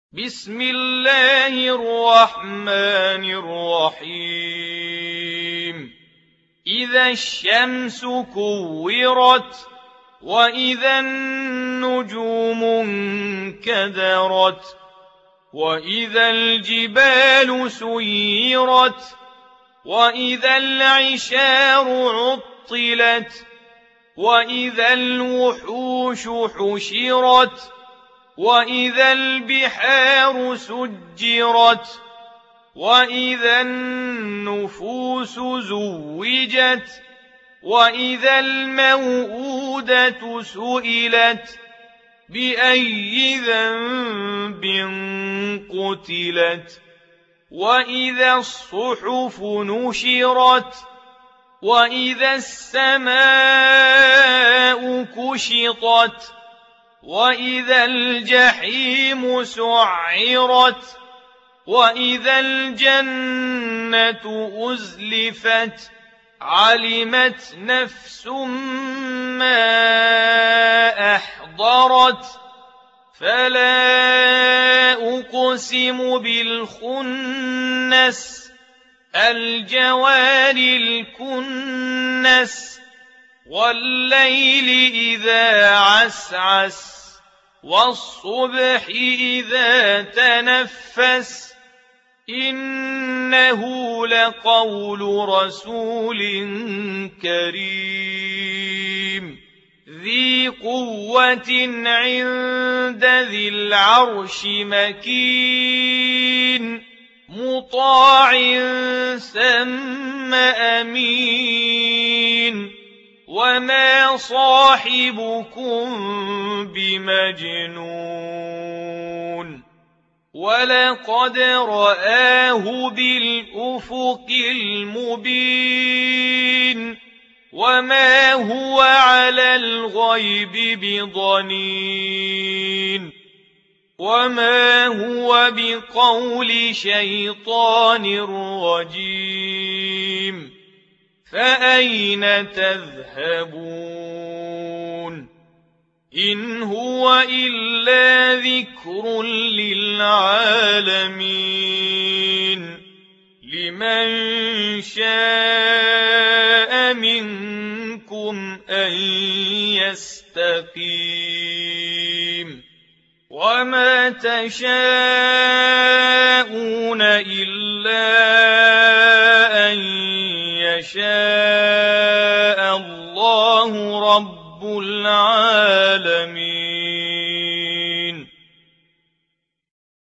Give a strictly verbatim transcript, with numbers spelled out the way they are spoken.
بسم الله الرحمن الرحيم إذا الشمس كورت وإذا النجوم انكدرت وإذا الجبال سيرت وإذا العشار عطلت وإذا الوحوش حشرت وإذا البحار سجرت وإذا النفوس زوجت وإذا الموءودة سئلت بأي ذنب قتلت وإذا الصحف نشرت وإذا السماء كشطت وإذا الجحيم سعرت وإذا الجنة أزلفت علمت نفس ما أحضرت فلا أقسم بالخنس الجوار الكنس والليل إذا عسعس والصبح إذا تنفس إنه لقول رسول كريم ذي قوة عند ذي العرش مكين مطاع ثم أمين وما صاحبكم بمجنون ولقد رآه بالأفق المبين وما هو على الغيب بضنين وما هو بقول شيطان رجيم فأين تذهبون إن هو إلا ذكر للعالمين لمن شاء منكم أن يستقيم وما تشاءون إلا